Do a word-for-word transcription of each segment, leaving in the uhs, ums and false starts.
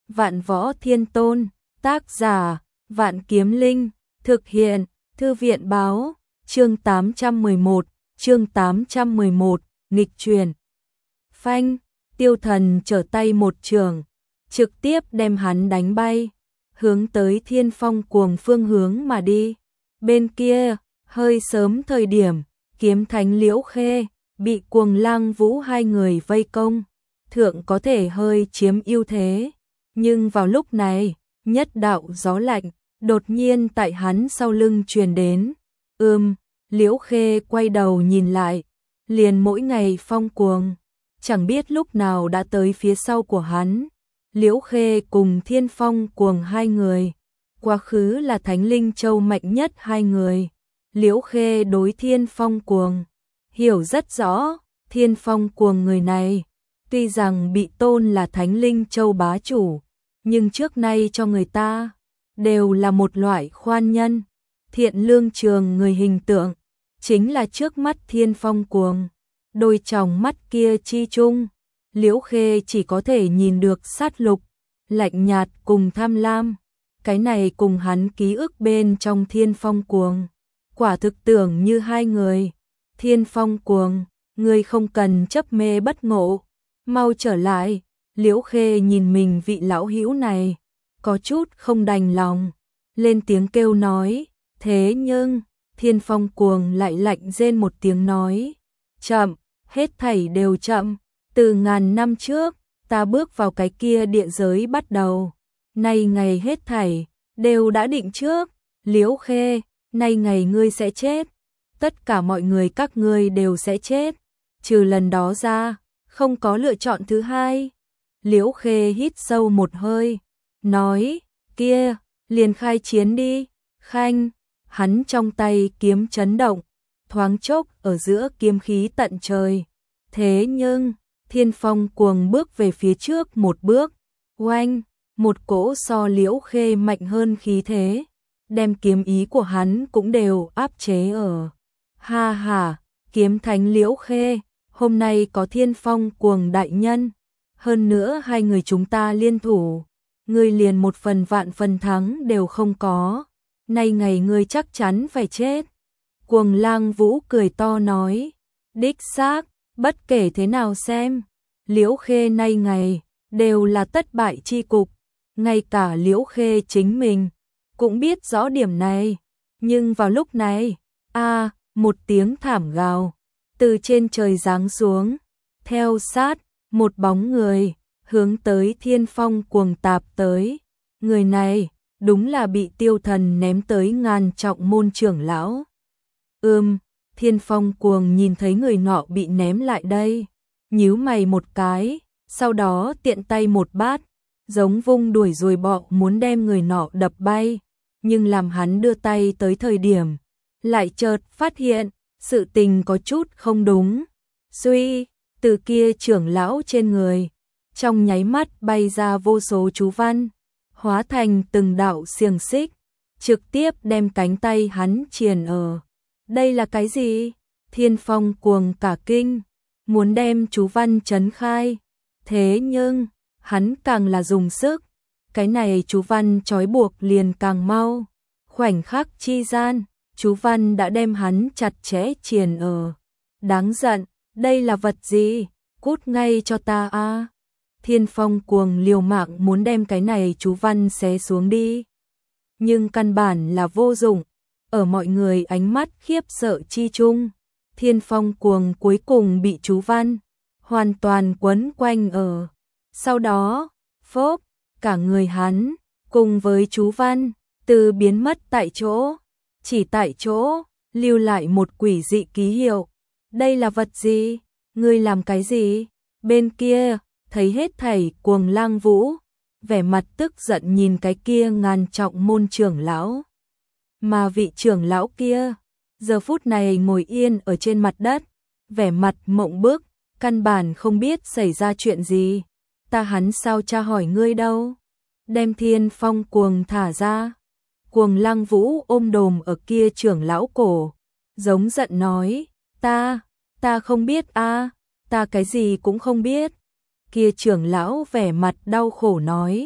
Vạn Võ Thiên Tôn, tác giả, Vạn Kiếm Linh, thực hiện, Thư viện báo, chương tám trăm mười một, chương tám trăm mười một, nghịch truyền. Phanh, Tiêu Thần trở tay một trường, trực tiếp đem hắn đánh bay, hướng tới Thiên Phong Cuồng phương hướng mà đi. Bên kia, hơi sớm thời điểm, Kiếm Thánh Liễu Khê bị Cuồng Lang Vũ hai người vây công, thượng có thể hơi chiếm ưu thế, nhưng vào lúc này, nhất đạo gió lạnh đột nhiên tại hắn sau lưng truyền đến. Ừm, Liễu Khê quay đầu nhìn lại, liền mỗi ngày Phong Cuồng, chẳng biết lúc nào đã tới phía sau của hắn. Liễu Khê cùng Thiên Phong Cuồng hai người, quá khứ là Thánh Linh Châu mạnh nhất hai người. Liễu Khê đối Thiên Phong Cuồng hiểu rất rõ, Thiên Phong Cuồng người này, tuy rằng bị tôn là Thánh Linh Châu bá chủ, nhưng trước nay cho người ta đều là một loại khoan nhân, thiện lương trường người hình tượng, chính là trước mắt Thiên Phong Cuồng, đôi tròng mắt kia chi chung, Liễu Khê chỉ có thể nhìn được sát lục, lạnh nhạt cùng tham lam, cái này cùng hắn ký ức bên trong Thiên Phong Cuồng, quả thực tưởng như hai người. Thiên Phong Cuồng, ngươi không cần chấp mê bất ngộ, mau trở lại. Liễu Khê nhìn mình vị lão hữu này, có chút không đành lòng, lên tiếng kêu nói, thế nhưng, Thiên Phong Cuồng lại lạnh rên một tiếng nói, chậm, hết thảy đều chậm, từ ngàn năm trước, ta bước vào cái kia địa giới bắt đầu, nay ngày hết thảy, đều đã định trước, Liễu Khê, nay ngày ngươi sẽ chết, tất cả mọi người các ngươi đều sẽ chết, trừ lần đó ra, không có lựa chọn thứ hai. Liễu Khê hít sâu một hơi, nói, kia, liền khai chiến đi. Khanh, hắn trong tay kiếm chấn động, thoáng chốc ở giữa kiếm khí tận trời. Thế nhưng, Thiên Phong Cuồng bước về phía trước một bước, oanh, một cỗ so Liễu Khê mạnh hơn khí thế, đem kiếm ý của hắn cũng đều áp chế ở. Ha ha, Kiếm Thánh Liễu Khê, hôm nay có Thiên Phong Cuồng đại nhân, hơn nữa hai người chúng ta liên thủ, ngươi liền một phần vạn phần thắng đều không có, nay ngày ngươi chắc chắn phải chết. Cuồng Lang Vũ cười to nói, đích xác, bất kể thế nào xem, Liễu Khê nay ngày đều là tất bại chi cục, ngay cả Liễu Khê chính mình cũng biết rõ điểm này, nhưng vào lúc này, a, một tiếng thảm gào từ trên trời giáng xuống, theo sát một bóng người hướng tới Thiên Phong Cuồng tạp tới. Người này đúng là bị Tiêu Thần ném tới ngàn trọng môn trưởng lão. Ừm, Thiên Phong Cuồng nhìn thấy người nọ bị ném lại đây, nhíu mày một cái, sau đó tiện tay một bát, giống vung đuổi ruồi bọ muốn đem người nọ đập bay, nhưng làm hắn đưa tay tới thời điểm, lại chợt phát hiện sự tình có chút không đúng. Suy, từ kia trưởng lão trên người, trong nháy mắt bay ra vô số chú văn, hóa thành từng đạo xiềng xích, trực tiếp đem cánh tay hắn triền ở. Đây là cái gì? Thiên Phong Cuồng cả kinh, muốn đem chú văn trấn khai, thế nhưng, hắn càng là dùng sức, cái này chú văn trói buộc liền càng mau, khoảnh khắc chi gian, chú văn đã đem hắn chặt chẽ triền ở. Đáng giận, đây là vật gì? Cút ngay cho ta a! Thiên Phong Cuồng liều mạng muốn đem cái này chú văn xé xuống đi, nhưng căn bản là vô dụng. Ở mọi người ánh mắt khiếp sợ chi chung, Thiên Phong Cuồng cuối cùng bị chú văn hoàn toàn quấn quanh ở. Sau đó, phốp, cả người hắn cùng với chú văn từ biến mất tại chỗ, chỉ tại chỗ lưu lại một quỷ dị ký hiệu. Đây là vật gì? Ngươi làm cái gì? Bên kia, thấy hết thảy Cuồng Lang Vũ, vẻ mặt tức giận nhìn cái kia ngàn trọng môn trưởng lão. Mà vị trưởng lão kia, giờ phút này ngồi yên ở trên mặt đất, vẻ mặt mộng bức, căn bản không biết xảy ra chuyện gì. Ta hắn sao tra hỏi ngươi đâu? Đem Thiên Phong Cuồng thả ra. Cuồng Lang Vũ ôm đồm ở kia trưởng lão cổ, giống giận nói, ta, ta không biết a, ta cái gì cũng không biết. Kia trưởng lão vẻ mặt đau khổ nói,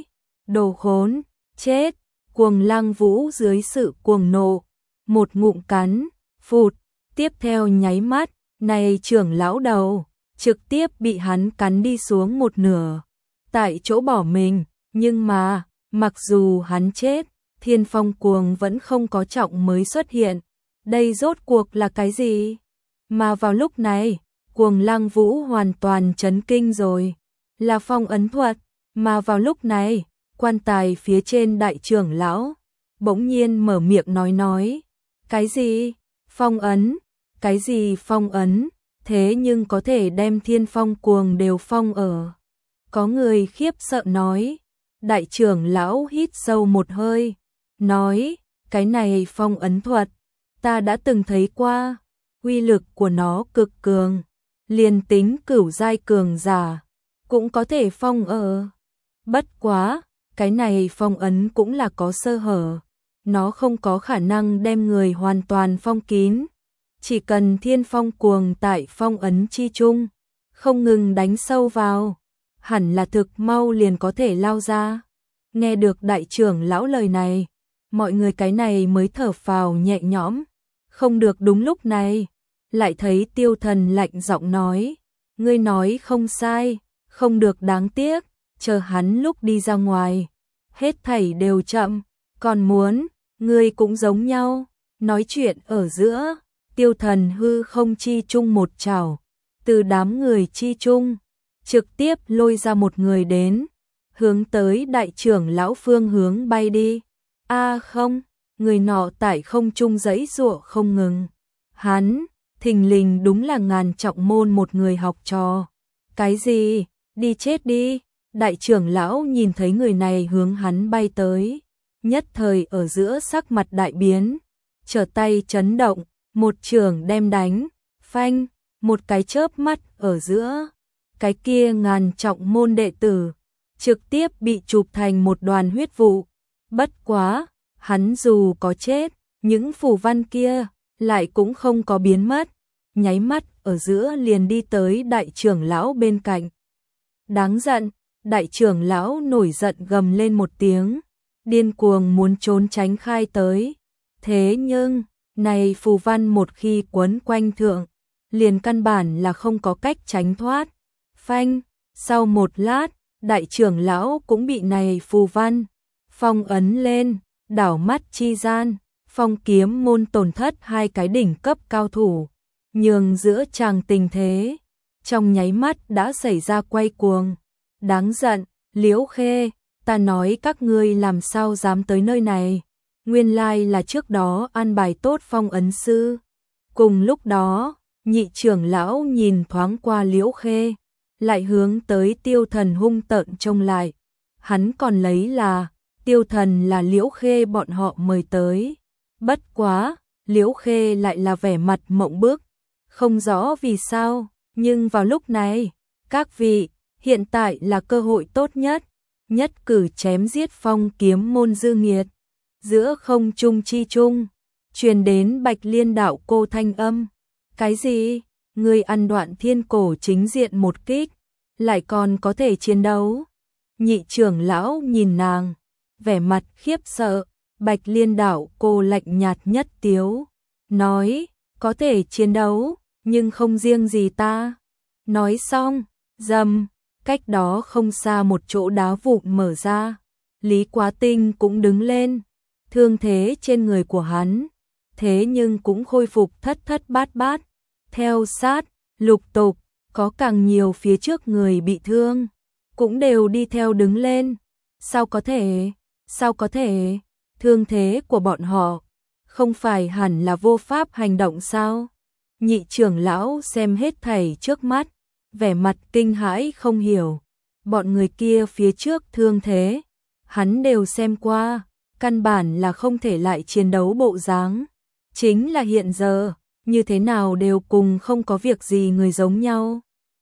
Đồ khốn, chết, Cuồng Lăng Vũ dưới sự cuồng nộ, một ngụm cắn, phụt, tiếp theo nháy mắt, này trưởng lão đầu, trực tiếp bị hắn cắn đi xuống một nửa, tại chỗ bỏ mình, nhưng mà, mặc dù hắn chết, Thiên Phong Cuồng vẫn không có trọng mới xuất hiện, đây rốt cuộc là cái gì? Mà vào lúc này, Cuồng Lăng Vũ hoàn toàn chấn kinh rồi, là phong ấn thuật, mà vào lúc này, quan tài phía trên đại trưởng lão, bỗng nhiên mở miệng nói nói, cái gì? Phong ấn? Cái gì phong ấn? Thế nhưng có thể đem Thiên Phong Cuồng đều phong ở. Có người khiếp sợ nói, đại trưởng lão hít sâu một hơi, nói, cái này phong ấn thuật, ta đã từng thấy qua, uy lực của nó cực cường, liền tính cửu giai cường giả, cũng có thể phong ở. Bất quá, cái này phong ấn cũng là có sơ hở, nó không có khả năng đem người hoàn toàn phong kín. Chỉ cần Thiên Phong Cuồng tại phong ấn chi chung, không ngừng đánh sâu vào, hẳn là thực mau liền có thể lao ra. Nghe được đại trưởng lão lời này, mọi người cái này mới thở phào nhẹ nhõm. Không được, đúng lúc này, lại thấy Tiêu Thần lạnh giọng nói, ngươi nói không sai, không được, đáng tiếc, chờ hắn lúc đi ra ngoài, hết thảy đều chậm, còn muốn, ngươi cũng giống nhau. Nói chuyện ở giữa, Tiêu Thần hư không chi chung một chảo, từ đám người chi chung, trực tiếp lôi ra một người đến, hướng tới đại trưởng lão phương hướng bay đi. A không, người nọ tại không trung giãy giụa không ngừng. Hắn, thình lình đúng là Ngàn Trọng Môn một người học trò. Cái gì? Đi chết đi. Đại trưởng lão nhìn thấy người này hướng hắn bay tới, nhất thời ở giữa sắc mặt đại biến, trở tay chấn động, một trường đem đánh, phanh, một cái chớp mắt ở giữa, cái kia Ngàn Trọng Môn đệ tử trực tiếp bị chụp thành một đoàn huyết vụ. Bất quá, hắn dù có chết, những phù văn kia lại cũng không có biến mất, nháy mắt ở giữa liền đi tới đại trưởng lão bên cạnh. Đáng giận, đại trưởng lão nổi giận gầm lên một tiếng, điên cuồng muốn trốn tránh khai tới. Thế nhưng, này phù văn một khi quấn quanh thượng, liền căn bản là không có cách tránh thoát. Phanh, sau một lát, đại trưởng lão cũng bị này phù văn phong ấn lên, đảo mắt chi gian, Phong Kiếm Môn tổn thất hai cái đỉnh cấp cao thủ, nhường giữa chàng tình thế trong nháy mắt đã xảy ra quay cuồng. Đáng giận, Liễu Khê, ta nói các ngươi làm sao dám tới nơi này, nguyên lai là trước đó an bài tốt phong ấn sư. Cùng lúc đó, nhị trưởng lão nhìn thoáng qua Liễu Khê, lại hướng tới Tiêu Thần hung tợn trông lại. Hắn còn lấy là Tiêu Thần là Liễu Khê bọn họ mời tới. Bất quá, Liễu Khê lại là vẻ mặt mộng bức, không rõ vì sao, nhưng vào lúc này, các vị, hiện tại là cơ hội tốt nhất, nhất cử chém giết Phong Kiếm Môn dư nghiệt. Giữa không trung chi trung, truyền đến Bạch Liên đạo cô thanh âm. Cái gì? Người ăn Đoạn Thiên Cổ chính diện một kích, lại còn có thể chiến đấu? Nhị trưởng lão nhìn nàng, vẻ mặt khiếp sợ. Bạch Liên đạo cô lạnh nhạt nhất tiếu, nói, có thể chiến đấu, nhưng không riêng gì ta. Nói xong, rầm, cách đó không xa một chỗ đá vụn mở ra, Lý Quá Tinh cũng đứng lên, thương thế trên người của hắn, thế nhưng cũng khôi phục thất thất bát bát. Theo sát, lục tục, có càng nhiều phía trước người bị thương, cũng đều đi theo đứng lên. Sao có thể, sao có thể, thương thế của bọn họ, không phải hẳn là vô pháp hành động sao? Nhị trưởng lão xem hết thảy trước mắt, vẻ mặt kinh hãi không hiểu. Bọn người kia phía trước thương thế, hắn đều xem qua, căn bản là không thể lại chiến đấu bộ dáng. Chính là hiện giờ, như thế nào đều cùng không có việc gì người giống nhau.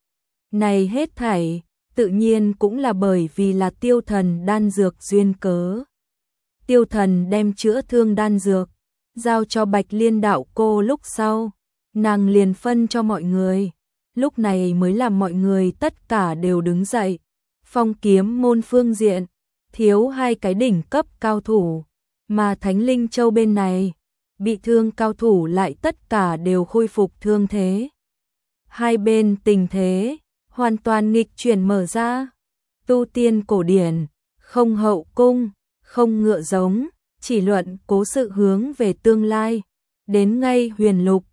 Này hết thảy, tự nhiên cũng là bởi vì là Tiêu Thần đan dược duyên cớ. Tiêu Thần đem chữa thương đan dược, giao cho Bạch Liên đạo cô lúc sau, nàng liền phân cho mọi người. Lúc này mới làm mọi người tất cả đều đứng dậy. Phong Kiếm Môn phương diện, thiếu hai cái đỉnh cấp cao thủ, mà Thánh Linh Châu bên này, bị thương cao thủ lại tất cả đều khôi phục thương thế. Hai bên tình thế hoàn toàn nghịch chuyển mở ra. Tu tiên cổ điển, không hậu cung, không ngựa giống, chỉ luận cố sự hướng về tương lai. Đến ngay huyền lục,